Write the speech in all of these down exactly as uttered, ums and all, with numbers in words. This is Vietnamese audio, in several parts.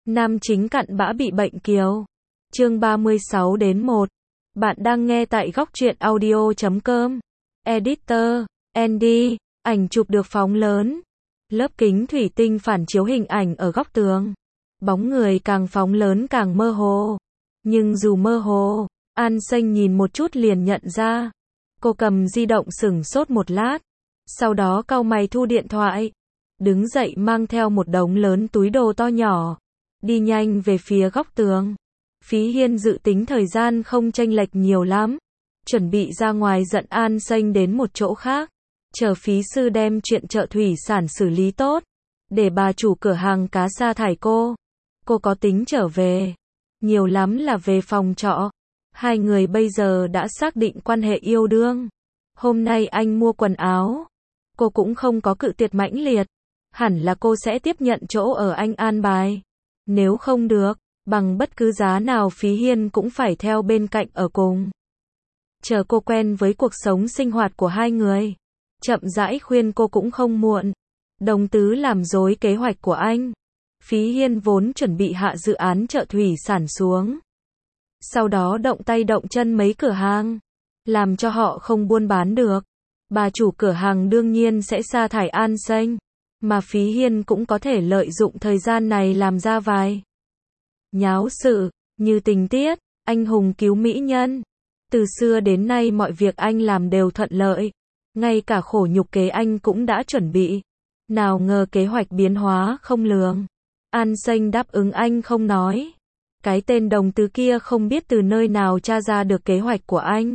Nam chính cặn bã bị bệnh kiều. Chương ba mươi sáu đến một. Bạn đang nghe tại góc truyện audio chấm com. Editor, Andy, ảnh chụp được phóng lớn. Lớp kính thủy tinh phản chiếu hình ảnh ở góc tường. Bóng người càng phóng lớn càng mơ hồ. Nhưng dù mơ hồ, An Xanh nhìn một chút liền nhận ra. Cô cầm di động sửng sốt một lát. Sau đó cau mày thu điện thoại. Đứng dậy mang theo một đống lớn túi đồ to nhỏ. Đi nhanh về phía góc tường. Phí Hiên dự tính thời gian không chênh lệch nhiều lắm. Chuẩn bị ra ngoài dẫn An Xanh đến một chỗ khác. Chờ phí sư đem chuyện chợ thủy sản xử lý tốt. Để bà chủ cửa hàng cá sa thải cô. Cô có tính trở về. Nhiều lắm là về phòng trọ. Hai người bây giờ đã xác định quan hệ yêu đương. Hôm nay anh mua quần áo. Cô cũng không có cự tuyệt mãnh liệt. Hẳn là cô sẽ tiếp nhận chỗ ở anh an bài. Nếu không được, bằng bất cứ giá nào Phí Hiên cũng phải theo bên cạnh ở cùng. Chờ cô quen với cuộc sống sinh hoạt của hai người. Chậm rãi khuyên cô cũng không muộn. Đồng tứ làm rối kế hoạch của anh. Phí Hiên vốn chuẩn bị hạ dự án chợ thủy sản xuống. Sau đó động tay động chân mấy cửa hàng. Làm cho họ không buôn bán được. Bà chủ cửa hàng đương nhiên sẽ sa thải An Xanh. Mà Phí Hiên cũng có thể lợi dụng thời gian này làm ra vài nháo sự, như tình tiết, anh hùng cứu mỹ nhân. Từ xưa đến nay mọi việc anh làm đều thuận lợi. Ngay cả khổ nhục kế anh cũng đã chuẩn bị. Nào ngờ kế hoạch biến hóa không lường. An Xanh đáp ứng anh không nói. Cái tên đồng tứ kia không biết từ nơi nào tra ra được kế hoạch của anh.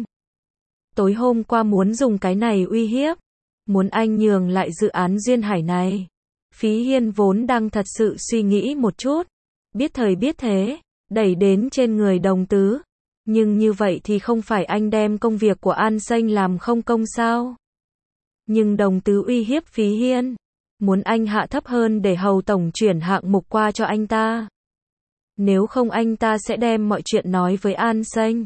Tối hôm qua muốn dùng cái này uy hiếp. Muốn anh nhường lại dự án duyên hải này. Phí Hiên vốn đang thật sự suy nghĩ một chút. Biết thời biết thế. Đẩy đến trên người đồng tứ. Nhưng như vậy thì không phải anh đem công việc của An Xanh làm không công sao. Nhưng đồng tứ uy hiếp Phí Hiên. Muốn anh hạ thấp hơn để hầu tổng chuyển hạng mục qua cho anh ta. Nếu không anh ta sẽ đem mọi chuyện nói với An Xanh.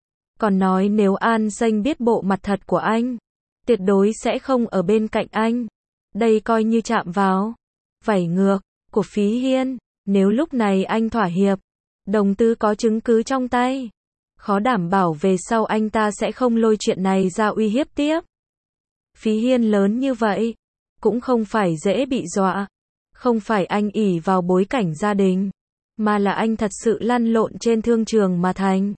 Còn nói nếu An Xanh biết bộ mặt thật của anh. Tuyệt đối sẽ không ở bên cạnh anh. Đây coi như chạm vào vảy ngược của Phí Hiên. Nếu lúc này anh thỏa hiệp, đồng tứ có chứng cứ trong tay. Khó đảm bảo về sau anh ta sẽ không lôi chuyện này ra uy hiếp tiếp. Phí Hiên lớn như vậy, cũng không phải dễ bị dọa. Không phải anh ỷ vào bối cảnh gia đình, mà là anh thật sự lăn lộn trên thương trường mà thành.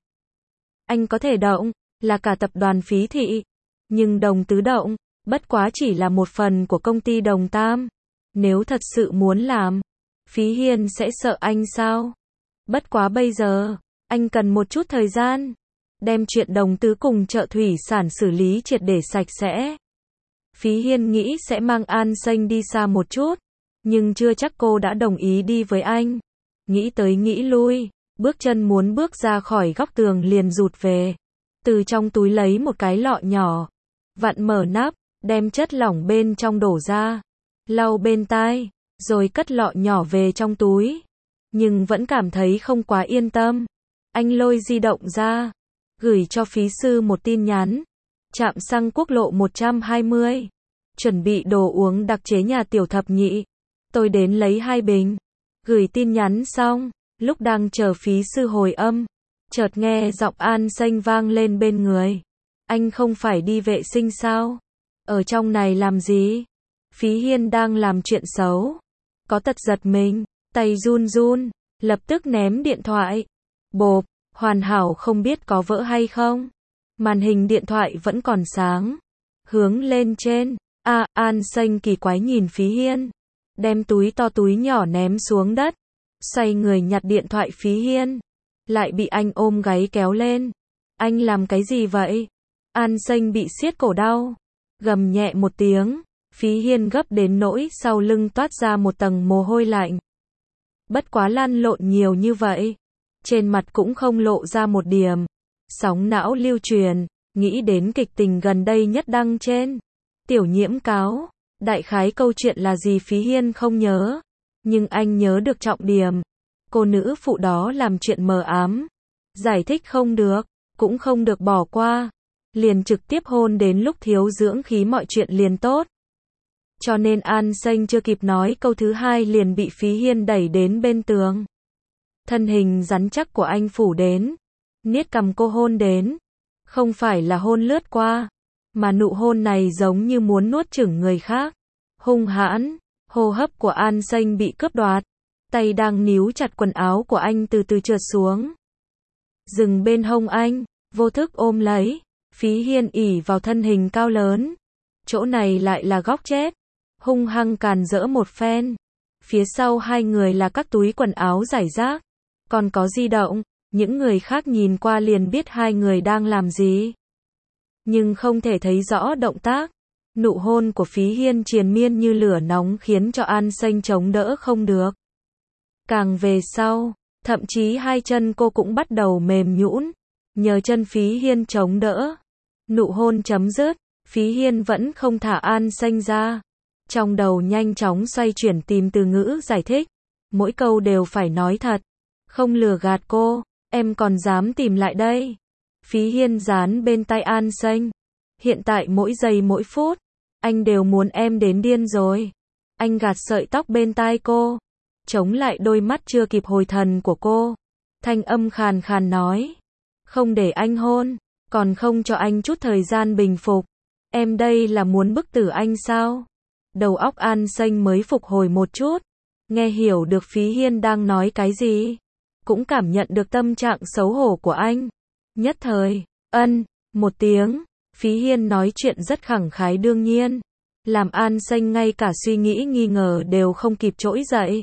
Anh có thể động, là cả tập đoàn Phí Thị. Nhưng đồng tứ động, bất quá chỉ là một phần của công ty Đồng Tam. Nếu thật sự muốn làm, Phí Hiên sẽ sợ anh sao? Bất quá bây giờ, anh cần một chút thời gian. Đem chuyện đồng tứ cùng chợ thủy sản xử lý triệt để sạch sẽ. Phí Hiên nghĩ sẽ mang An Xanh đi xa một chút. Nhưng chưa chắc cô đã đồng ý đi với anh. Nghĩ tới nghĩ lui, bước chân muốn bước ra khỏi góc tường liền rụt về. Từ trong túi lấy một cái lọ nhỏ. Vặn mở nắp, đem chất lỏng bên trong đổ ra. Lau bên tai, rồi cất lọ nhỏ về trong túi. Nhưng vẫn cảm thấy không quá yên tâm. Anh lôi di động ra. Gửi cho phí sư một tin nhắn. Trạm xăng quốc lộ một trăm hai mươi. Chuẩn bị đồ uống đặc chế nhà tiểu thập nhị. Tôi đến lấy hai bình. Gửi tin nhắn xong, lúc đang chờ phí sư hồi âm. Chợt nghe giọng An Xanh vang lên bên người. Anh không phải đi vệ sinh sao? Ở trong này làm gì? Phí Hiên đang làm chuyện xấu. Có tật giật mình, tay run run, lập tức ném điện thoại. Bộp, hoàn hảo không biết có vỡ hay không. Màn hình điện thoại vẫn còn sáng. Hướng lên trên. A, à, An Xanh kỳ quái nhìn Phí Hiên. Đem túi to túi nhỏ ném xuống đất. Xoay người nhặt điện thoại Phí Hiên. Lại bị anh ôm gáy kéo lên. Anh làm cái gì vậy? An Xanh bị siết cổ đau. Gầm nhẹ một tiếng. Phí Hiên gấp đến nỗi sau lưng toát ra một tầng mồ hôi lạnh. Bất quá lăn lộn nhiều như vậy. Trên mặt cũng không lộ ra một điểm. Sóng não lưu truyền. Nghĩ đến kịch tình gần đây nhất đăng trên. Tiểu Nhiễm cáo. Đại khái câu chuyện là gì Phí Hiên không nhớ. Nhưng anh nhớ được trọng điểm. Cô nữ phụ đó làm chuyện mờ ám. Giải thích không được. Cũng không được bỏ qua. Liền trực tiếp hôn đến lúc thiếu dưỡng khí mọi chuyện liền tốt. Cho nên An Xanh chưa kịp nói câu thứ hai liền bị Phí Hiên đẩy đến bên tường. Thân hình rắn chắc của anh phủ đến, niết cằm cô hôn đến. Không phải là hôn lướt qua, mà nụ hôn này giống như muốn nuốt chửng người khác. Hung hãn, hô hấp của An Xanh bị cướp đoạt. Tay đang níu chặt quần áo của anh từ từ trượt xuống. Dừng bên hông anh, vô thức ôm lấy. Phí Hiên ỉ vào thân hình cao lớn. Chỗ này lại là góc chết. Hung hăng càn rỡ một phen. Phía sau hai người là các túi quần áo rải rác. Còn có di động. Những người khác nhìn qua liền biết hai người đang làm gì. Nhưng không thể thấy rõ động tác. Nụ hôn của Phí Hiên triền miên như lửa nóng khiến cho An Xanh chống đỡ không được. Càng về sau, thậm chí hai chân cô cũng bắt đầu mềm nhũn, nhờ chân Phí Hiên chống đỡ. Nụ hôn chấm dứt, Phí Hiên vẫn không thả An Xanh ra. Trong đầu nhanh chóng xoay chuyển tìm từ ngữ giải thích. Mỗi câu đều phải nói thật. Không lừa gạt cô, em còn dám tìm lại đây. Phí Hiên dán bên tai An Xanh. Hiện tại mỗi giây mỗi phút, anh đều muốn em đến điên rồi. Anh gạt sợi tóc bên tai cô, chống lại đôi mắt chưa kịp hồi thần của cô. Thanh âm khàn khàn nói. Không để anh hôn, còn không cho anh chút thời gian bình phục. Em đây là muốn bức tử anh sao? Đầu óc An Xanh mới phục hồi một chút. Nghe hiểu được Phí Hiên đang nói cái gì. Cũng cảm nhận được tâm trạng xấu hổ của anh. Nhất thời, ân, một tiếng. Phí Hiên nói chuyện rất khẳng khái đương nhiên. Làm An Xanh ngay cả suy nghĩ nghi ngờ đều không kịp trỗi dậy.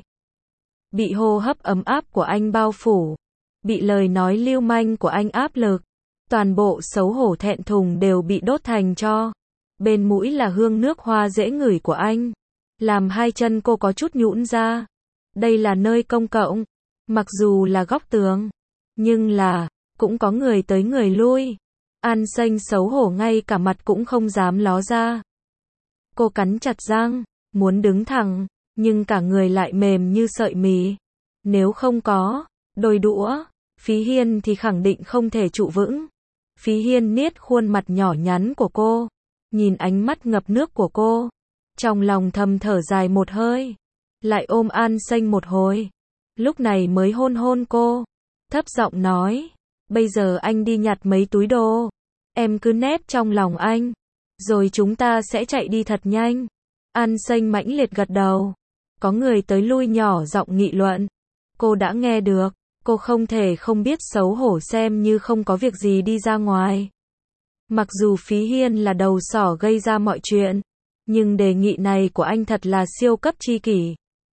Bị hô hấp ấm áp của anh bao phủ. Bị lời nói lưu manh của anh áp lực. Toàn bộ xấu hổ thẹn thùng đều bị đốt thành tro. Bên mũi là hương nước hoa dễ ngửi của anh. Làm hai chân cô có chút nhũn ra. Đây là nơi công cộng. Mặc dù là góc tường. Nhưng là, cũng có người tới người lui. An Xanh xấu hổ ngay cả mặt cũng không dám ló ra. Cô cắn chặt răng, muốn đứng thẳng, nhưng cả người lại mềm như sợi mì. Nếu không có đôi đũa, Phí Hiên thì khẳng định không thể trụ vững. Phí Hiên niết khuôn mặt nhỏ nhắn của cô, nhìn ánh mắt ngập nước của cô, trong lòng thầm thở dài một hơi, lại ôm An Xanh một hồi. Lúc này mới hôn hôn cô, thấp giọng nói, bây giờ anh đi nhặt mấy túi đồ, em cứ nép trong lòng anh, rồi chúng ta sẽ chạy đi thật nhanh. An Xanh mãnh liệt gật đầu. Có người tới lui nhỏ giọng nghị luận. Cô đã nghe được, cô không thể không biết xấu hổ xem như không có việc gì đi ra ngoài. Mặc dù Phí Hiên là đầu sỏ gây ra mọi chuyện, nhưng đề nghị này của anh thật là siêu cấp chi kỷ.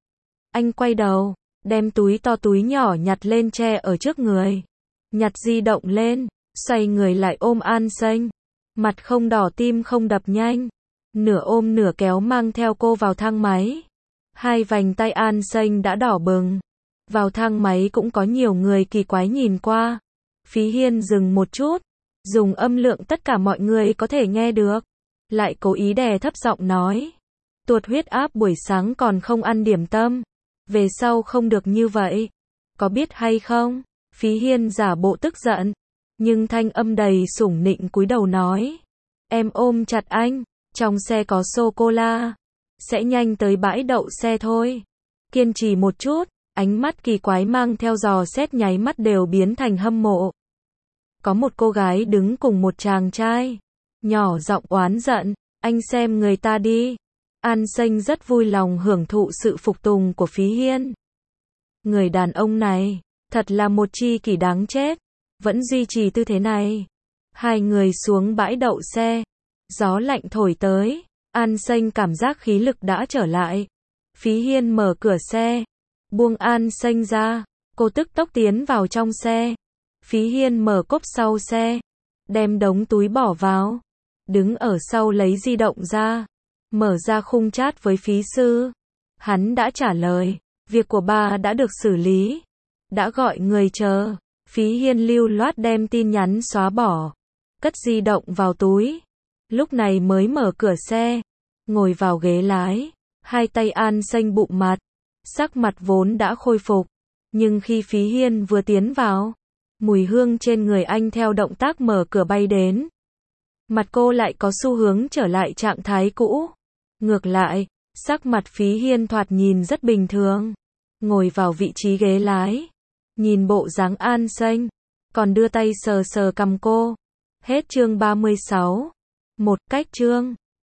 Anh quay đầu, đem túi to túi nhỏ nhặt lên che ở trước người. Nhặt di động lên, xoay người lại ôm An Xanh. Mặt không đỏ tim không đập nhanh. Nửa ôm nửa kéo mang theo cô vào thang máy. Hai vành tay An Xanh đã đỏ bừng. Vào thang máy cũng có nhiều người kỳ quái nhìn qua. Phí Hiên dừng một chút, dùng âm lượng tất cả mọi người có thể nghe được. Lại cố ý đè thấp giọng nói. Tuột huyết áp buổi sáng còn không ăn điểm tâm. Về sau không được như vậy. Có biết hay không? Phí Hiên giả bộ tức giận. Nhưng thanh âm đầy sủng nịnh cúi đầu nói. Em ôm chặt anh. Trong xe có sô-cô-la. Sẽ nhanh tới bãi đậu xe thôi. Kiên trì một chút. Ánh mắt kỳ quái mang theo dò xét nháy mắt đều biến thành hâm mộ. Có một cô gái đứng cùng một chàng trai. Nhỏ giọng oán giận. Anh xem người ta đi. An Xanh rất vui lòng hưởng thụ sự phục tùng của Phí Hiên. Người đàn ông này, thật là một chi kỷ đáng chết. Vẫn duy trì tư thế này. Hai người xuống bãi đậu xe. Gió lạnh thổi tới. An Xanh cảm giác khí lực đã trở lại. Phí Hiên mở cửa xe. Buông An Xanh ra. Cô tức tốc tiến vào trong xe. Phí Hiên mở cốp sau xe. Đem đống túi bỏ vào. Đứng ở sau lấy di động ra. Mở ra khung chat với Phí Sư. Hắn đã trả lời. Việc của bà đã được xử lý. Đã gọi người chờ. Phí Hiên lưu loát đem tin nhắn xóa bỏ. Cất di động vào túi. Lúc này mới mở cửa xe. Ngồi vào ghế lái. Hai tay An Xanh bụng mặt. Sắc mặt vốn đã khôi phục. Nhưng khi Phí Hiên vừa tiến vào, mùi hương trên người anh theo động tác mở cửa bay đến. Mặt cô lại có xu hướng trở lại trạng thái cũ. Ngược lại, sắc mặt Phí Hiên thoạt nhìn rất bình thường. Ngồi vào vị trí ghế lái. Nhìn bộ dáng An Xanh, còn đưa tay sờ sờ cằm cô. Hết chương ba mươi sáu. Một cách chương